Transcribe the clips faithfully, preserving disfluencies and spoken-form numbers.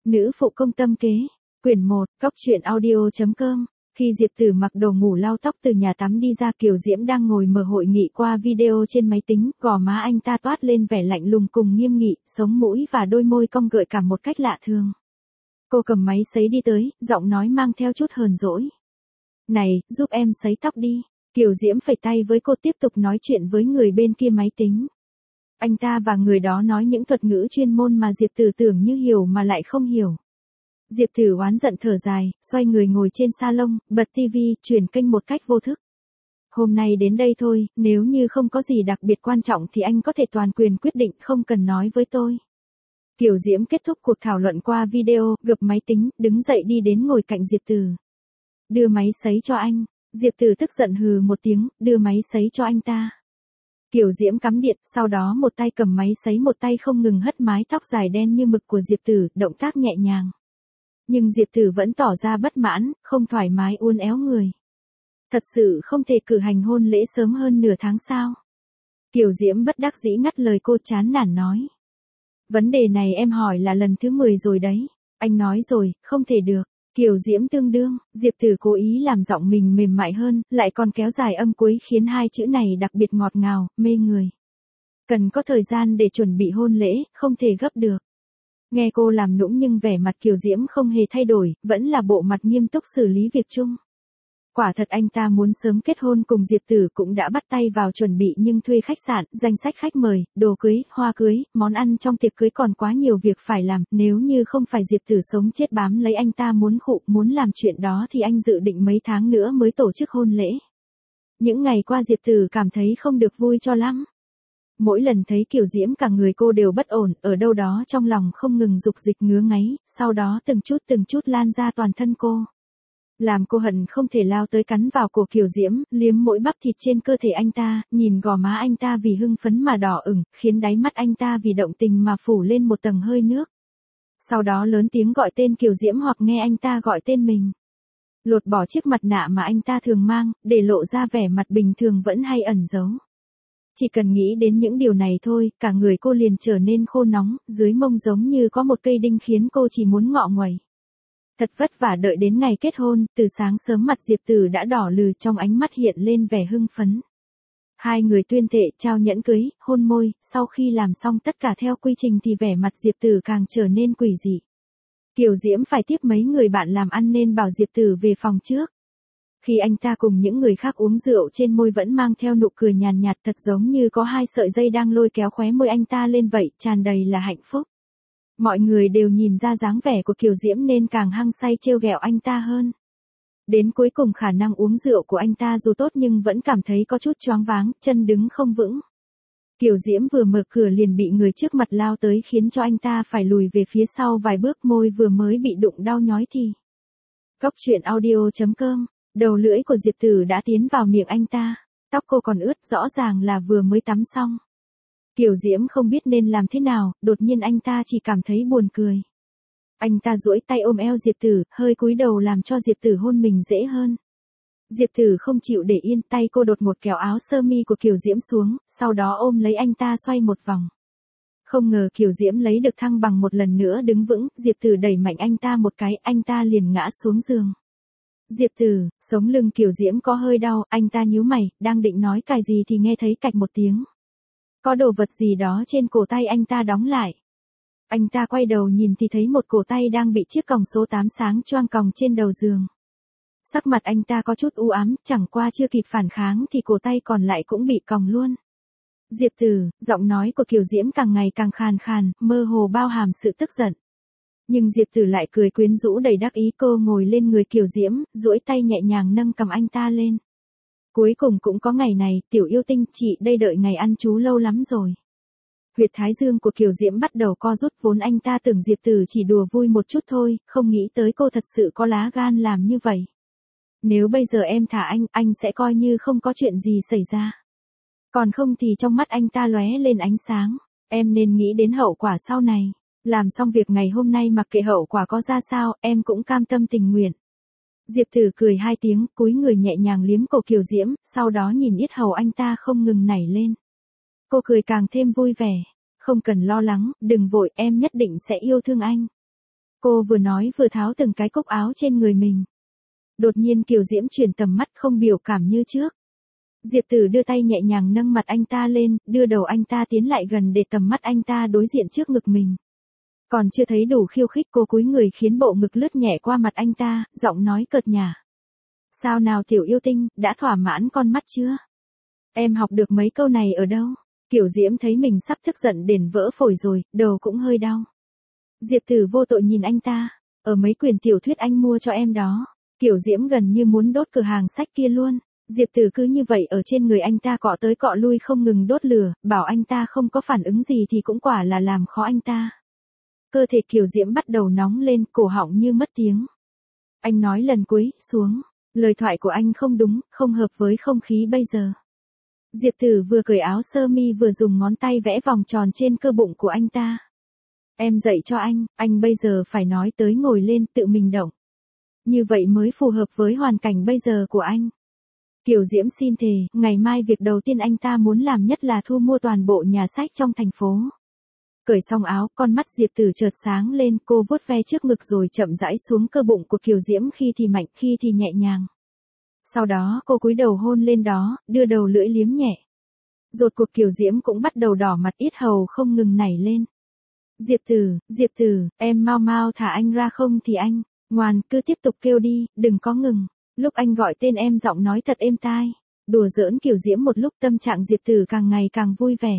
Nữ phụ công tâm kế, quyển một, cóc truyện audio chấm com. Khi Diệp Tử mặc đồ ngủ lau tóc từ nhà tắm đi ra, Kiều Diễm đang ngồi mở hội nghị qua video trên máy tính, gò má anh ta toát lên vẻ lạnh lùng cùng nghiêm nghị, sống mũi và đôi môi cong gợi cảm một cách lạ thường. Cô cầm máy sấy đi tới, giọng nói mang theo chút hờn dỗi. Này, giúp em sấy tóc đi. Kiều Diễm phẩy tay với cô, tiếp tục nói chuyện với người bên kia máy tính. Anh ta và người đó nói những thuật ngữ chuyên môn mà Diệp Tử tưởng như hiểu mà lại không hiểu. Diệp Tử oán giận thở dài, xoay người ngồi trên salon, bật tivi, chuyển kênh một cách vô thức. Hôm nay đến đây thôi, nếu như không có gì đặc biệt quan trọng thì anh có thể toàn quyền quyết định, không cần nói với tôi. Kiều Diễm kết thúc cuộc thảo luận qua video, gập máy tính, đứng dậy đi đến ngồi cạnh Diệp Tử. Đưa máy sấy cho anh. Diệp Tử tức giận hừ một tiếng, đưa máy sấy cho anh ta. Kiều Diễm cắm điện, sau đó một tay cầm máy sấy, một tay không ngừng hất mái tóc dài đen như mực của Diệp Tử, động tác nhẹ nhàng. Nhưng Diệp Tử vẫn tỏ ra bất mãn, không thoải mái uốn éo người. Thật sự không thể cử hành hôn lễ sớm hơn nửa tháng sao? Kiều Diễm bất đắc dĩ ngắt lời cô, chán nản nói. Vấn đề này em hỏi là lần thứ mười rồi đấy. Anh nói rồi, không thể được. Kiều Diễm tương đương, Diệp Tử cố ý làm giọng mình mềm mại hơn, lại còn kéo dài âm cuối khiến hai chữ này đặc biệt ngọt ngào, mê người. Cần có thời gian để chuẩn bị hôn lễ, không thể gấp được. Nghe cô làm nũng nhưng vẻ mặt Kiều Diễm không hề thay đổi, vẫn là bộ mặt nghiêm túc xử lý việc chung. Quả thật anh ta muốn sớm kết hôn cùng Diệp Tử, cũng đã bắt tay vào chuẩn bị, nhưng thuê khách sạn, danh sách khách mời, đồ cưới, hoa cưới, món ăn trong tiệc cưới còn quá nhiều việc phải làm, nếu như không phải Diệp Tử sống chết bám lấy anh ta muốn khụ, muốn làm chuyện đó thì anh dự định mấy tháng nữa mới tổ chức hôn lễ. Những ngày qua Diệp Tử cảm thấy không được vui cho lắm. Mỗi lần thấy Kiều Diễm cả người cô đều bất ổn, ở đâu đó trong lòng không ngừng dục dịch ngứa ngáy, sau đó từng chút từng chút lan ra toàn thân cô. Làm cô hận không thể lao tới cắn vào cổ Kiều Diễm, liếm mỗi bắp thịt trên cơ thể anh ta, nhìn gò má anh ta vì hưng phấn mà đỏ ửng, khiến đáy mắt anh ta vì động tình mà phủ lên một tầng hơi nước. Sau đó lớn tiếng gọi tên Kiều Diễm hoặc nghe anh ta gọi tên mình. Lột bỏ chiếc mặt nạ mà anh ta thường mang, để lộ ra vẻ mặt bình thường vẫn hay ẩn giấu. Chỉ cần nghĩ đến những điều này thôi, cả người cô liền trở nên khô nóng, dưới mông giống như có một cây đinh khiến cô chỉ muốn ngọ nguậy. Thật vất vả đợi đến ngày kết hôn, từ sáng sớm mặt Diệp Tử đã đỏ lừ, trong ánh mắt hiện lên vẻ hưng phấn. Hai người tuyên thệ, trao nhẫn cưới, hôn môi, sau khi làm xong tất cả theo quy trình thì vẻ mặt Diệp Tử càng trở nên quỷ dị. Kiều Diễm phải tiếp mấy người bạn làm ăn nên bảo Diệp Tử về phòng trước. Khi anh ta cùng những người khác uống rượu, trên môi vẫn mang theo nụ cười nhàn nhạt, thật giống như có hai sợi dây đang lôi kéo khóe môi anh ta lên vậy, tràn đầy là hạnh phúc. Mọi người đều nhìn ra dáng vẻ của Kiều Diễm nên càng hăng say trêu ghẹo anh ta hơn. Đến cuối cùng khả năng uống rượu của anh ta dù tốt nhưng vẫn cảm thấy có chút choáng váng, chân đứng không vững. Kiều Diễm vừa mở cửa liền bị người trước mặt lao tới khiến cho anh ta phải lùi về phía sau vài bước, môi vừa mới bị đụng đau nhói thì. Cóc truyện audio chấm com. Đầu lưỡi của Diệp Tử đã tiến vào miệng anh ta. Tóc cô còn ướt, rõ ràng là vừa mới tắm xong. Kiều Diễm không biết nên làm thế nào, đột nhiên anh ta chỉ cảm thấy buồn cười. Anh ta duỗi tay ôm eo Diệp Tử, hơi cúi đầu làm cho Diệp Tử hôn mình dễ hơn. Diệp Tử không chịu để yên, tay cô đột ngột kéo áo sơ mi của Kiều Diễm xuống, sau đó ôm lấy anh ta xoay một vòng. Không ngờ Kiều Diễm lấy được thăng bằng, một lần nữa đứng vững, Diệp Tử đẩy mạnh anh ta một cái, anh ta liền ngã xuống giường. Diệp Tử, sống lưng Kiều Diễm có hơi đau, anh ta nhíu mày, đang định nói cái gì thì nghe thấy cạch một tiếng. Có đồ vật gì đó trên cổ tay anh ta đóng lại. Anh ta quay đầu nhìn thì thấy một cổ tay đang bị chiếc còng số tám sáng choang còng trên đầu giường. Sắc mặt anh ta có chút u ám, chẳng qua chưa kịp phản kháng thì cổ tay còn lại cũng bị còng luôn. Diệp Tử, giọng nói của Kiều Diễm càng ngày càng khàn khàn, mơ hồ bao hàm sự tức giận. Nhưng Diệp Tử lại cười quyến rũ đầy đắc ý, cô ngồi lên người Kiều Diễm, duỗi tay nhẹ nhàng nâng cầm anh ta lên. Cuối cùng cũng có ngày này, tiểu yêu tinh, chị đây đợi ngày ăn chú lâu lắm rồi. Huyệt thái dương của Kiều Diễm bắt đầu co rút, vốn anh ta tưởng Diệp Tử chỉ đùa vui một chút thôi, không nghĩ tới cô thật sự có lá gan làm như vậy. Nếu bây giờ em thả anh, anh sẽ coi như không có chuyện gì xảy ra. Còn không thì trong mắt anh ta lóe lên ánh sáng, em nên nghĩ đến hậu quả sau này. Làm xong việc ngày hôm nay mặc kệ hậu quả có ra sao, em cũng cam tâm tình nguyện. Diệp Tử cười hai tiếng, cúi người nhẹ nhàng liếm cổ Kiều Diễm, sau đó nhìn yết hầu anh ta không ngừng nảy lên. Cô cười càng thêm vui vẻ. Không cần lo lắng, đừng vội, em nhất định sẽ yêu thương anh. Cô vừa nói vừa tháo từng cái cúc áo trên người mình. Đột nhiên Kiều Diễm chuyển tầm mắt không biểu cảm như trước. Diệp Tử đưa tay nhẹ nhàng nâng mặt anh ta lên, đưa đầu anh ta tiến lại gần để tầm mắt anh ta đối diện trước ngực mình. Còn chưa thấy đủ khiêu khích cô cúi người khiến bộ ngực lướt nhẹ qua mặt anh ta, giọng nói cợt nhả. Sao nào tiểu yêu tinh, đã thỏa mãn con mắt chưa? Em học được mấy câu này ở đâu? Kiều Diễm thấy mình sắp tức giận đến vỡ phổi rồi, đầu cũng hơi đau. Diệp Tử vô tội nhìn anh ta, ở mấy quyển tiểu thuyết anh mua cho em đó. Kiều Diễm gần như muốn đốt cửa hàng sách kia luôn. Diệp Tử cứ như vậy ở trên người anh ta cọ tới cọ lui không ngừng đốt lửa, bảo anh ta không có phản ứng gì thì cũng quả là làm khó anh ta. Cơ thể Kiều Diễm bắt đầu nóng lên, cổ họng như mất tiếng. Anh nói lần cuối, xuống. Lời thoại của anh không đúng, không hợp với không khí bây giờ. Diệp Tử vừa cởi áo sơ mi vừa dùng ngón tay vẽ vòng tròn trên cơ bụng của anh ta. Em dạy cho anh, anh bây giờ phải nói tới ngồi lên tự mình động. Như vậy mới phù hợp với hoàn cảnh bây giờ của anh. Kiều Diễm xin thề, ngày mai việc đầu tiên anh ta muốn làm nhất là thu mua toàn bộ nhà sách trong thành phố. Cởi xong áo, con mắt Diệp Tử chợt sáng lên, cô vuốt ve trước ngực rồi chậm rãi xuống cơ bụng của Kiều Diễm khi thì mạnh, khi thì nhẹ nhàng. Sau đó cô cúi đầu hôn lên đó, đưa đầu lưỡi liếm nhẹ. Rốt cuộc Kiều Diễm cũng bắt đầu đỏ mặt, yết hầu không ngừng nảy lên. Diệp Tử, Diệp Tử, em mau mau thả anh ra không thì anh, ngoan, cứ tiếp tục kêu đi, đừng có ngừng. Lúc anh gọi tên em giọng nói thật êm tai. Đùa giỡn Kiều Diễm một lúc tâm trạng Diệp Tử càng ngày càng vui vẻ.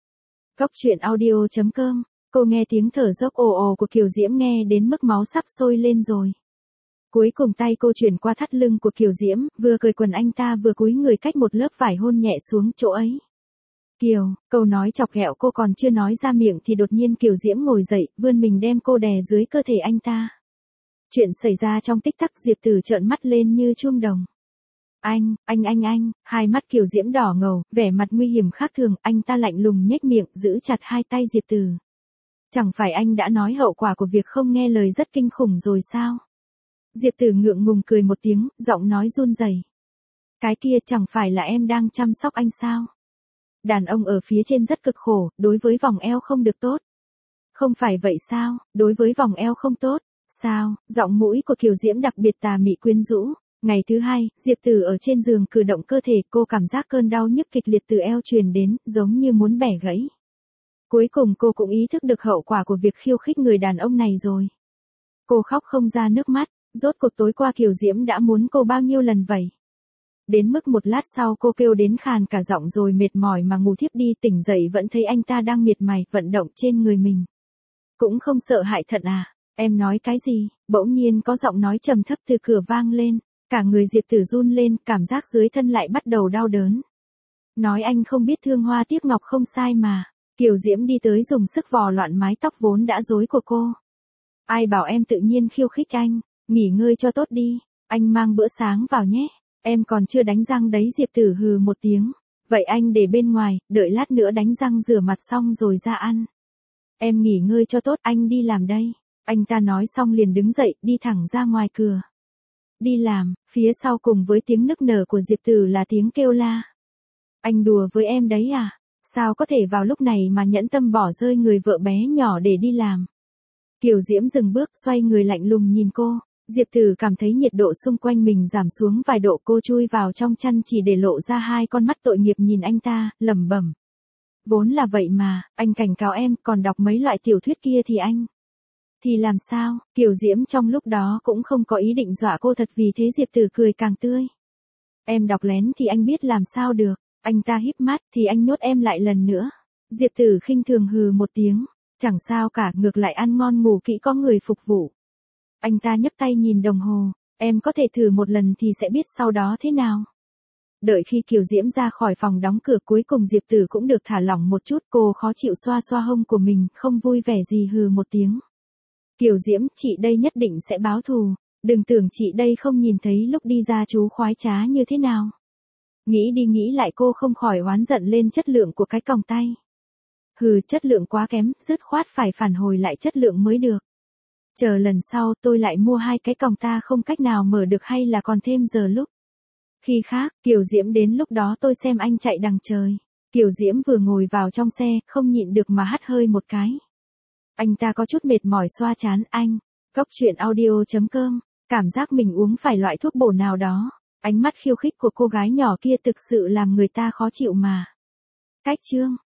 Góc truyện audio chấm com, cô nghe tiếng thở dốc ồ ồ của Kiều Diễm nghe đến mức máu sắp sôi lên rồi. Cuối cùng tay cô chuyển qua thắt lưng của Kiều Diễm, vừa cởi quần anh ta vừa cúi người cách một lớp vải hôn nhẹ xuống chỗ ấy. Kiều, câu nói chọc ghẹo cô còn chưa nói ra miệng thì đột nhiên Kiều Diễm ngồi dậy, vươn mình đem cô đè dưới cơ thể anh ta. Chuyện xảy ra trong tích tắc, Diệp Tử trợn mắt lên như chuông đồng. Anh, anh anh anh, hai mắt Kiều Diễm đỏ ngầu, vẻ mặt nguy hiểm khác thường, anh ta lạnh lùng nhếch miệng, giữ chặt hai tay Diệp Tử. Chẳng phải anh đã nói hậu quả của việc không nghe lời rất kinh khủng rồi sao? Diệp Tử ngượng ngùng cười một tiếng, giọng nói run rẩy. Cái kia chẳng phải là em đang chăm sóc anh sao? Đàn ông ở phía trên rất cực khổ, đối với vòng eo không được tốt. Không phải vậy sao, đối với vòng eo không tốt, sao? Giọng mũi của Kiều Diễm đặc biệt tà mị quyến rũ. Ngày thứ hai, Diệp Tử ở trên giường cử động cơ thể, cô cảm giác cơn đau nhức kịch liệt từ eo truyền đến, giống như muốn bẻ gãy. Cuối cùng cô cũng ý thức được hậu quả của việc khiêu khích người đàn ông này rồi. Cô khóc không ra nước mắt, rốt cuộc tối qua Kiều Diễm đã muốn cô bao nhiêu lần vậy. Đến mức một lát sau cô kêu đến khàn cả giọng rồi mệt mỏi mà ngủ thiếp đi, tỉnh dậy vẫn thấy anh ta đang miệt mài vận động trên người mình. Cũng không sợ hại thận à, em nói cái gì? Bỗng nhiên có giọng nói trầm thấp từ cửa vang lên. Cả người Diệp Tử run lên, cảm giác dưới thân lại bắt đầu đau đớn. Nói anh không biết thương hoa tiếc ngọc không sai mà. Kiều Diễm đi tới dùng sức vò loạn mái tóc vốn đã rối của cô. Ai bảo em tự nhiên khiêu khích anh, nghỉ ngơi cho tốt đi, anh mang bữa sáng vào nhé. Em còn chưa đánh răng đấy. Diệp Tử hừ một tiếng. Vậy anh để bên ngoài, đợi lát nữa đánh răng rửa mặt xong rồi ra ăn. Em nghỉ ngơi cho tốt, anh đi làm đây. Anh ta nói xong liền đứng dậy, đi thẳng ra ngoài cửa. Đi làm, phía sau cùng với tiếng nức nở của Diệp Tử là tiếng kêu la. Anh đùa với em đấy à? Sao có thể vào lúc này mà nhẫn tâm bỏ rơi người vợ bé nhỏ để đi làm? Kiều Diễm dừng bước, xoay người lạnh lùng nhìn cô. Diệp Tử cảm thấy nhiệt độ xung quanh mình giảm xuống vài độ, cô chui vào trong chăn chỉ để lộ ra hai con mắt tội nghiệp nhìn anh ta, lẩm bẩm. Vốn là vậy mà, anh cảnh cáo em, còn đọc mấy loại tiểu thuyết kia thì anh. Thì làm sao? Kiều Diễm trong lúc đó cũng không có ý định dọa cô thật, vì thế Diệp Tử cười càng tươi. Em đọc lén thì anh biết làm sao được. Anh ta híp mắt, thì anh nhốt em lại lần nữa. Diệp Tử khinh thường hừ một tiếng. Chẳng sao cả, ngược lại ăn ngon ngủ kỹ có người phục vụ. Anh ta nhấc tay nhìn đồng hồ. Em có thể thử một lần thì sẽ biết sau đó thế nào. Đợi khi Kiều Diễm ra khỏi phòng đóng cửa, cuối cùng Diệp Tử cũng được thả lỏng một chút. Cô khó chịu xoa xoa hông của mình, không vui vẻ gì hừ một tiếng. Kiều Diễm, chị đây nhất định sẽ báo thù. Đừng tưởng chị đây không nhìn thấy lúc đi ra chú khoái trá như thế nào. Nghĩ đi nghĩ lại cô không khỏi oán giận lên chất lượng của cái còng tay. Hừ, chất lượng quá kém, dứt khoát phải phản hồi lại chất lượng mới được. Chờ lần sau tôi lại mua hai cái còng ta không cách nào mở được hay là còn thêm giờ lúc. Khi khác, Kiều Diễm đến lúc đó tôi xem anh chạy đằng trời. Kiều Diễm vừa ngồi vào trong xe, không nhịn được mà hắt hơi một cái. Anh ta có chút mệt mỏi xoa chán. Anh, Cốc truyện audio chấm com, cảm giác mình uống phải loại thuốc bổ nào đó. Ánh mắt khiêu khích của cô gái nhỏ kia thực sự làm người ta khó chịu mà. Cách chương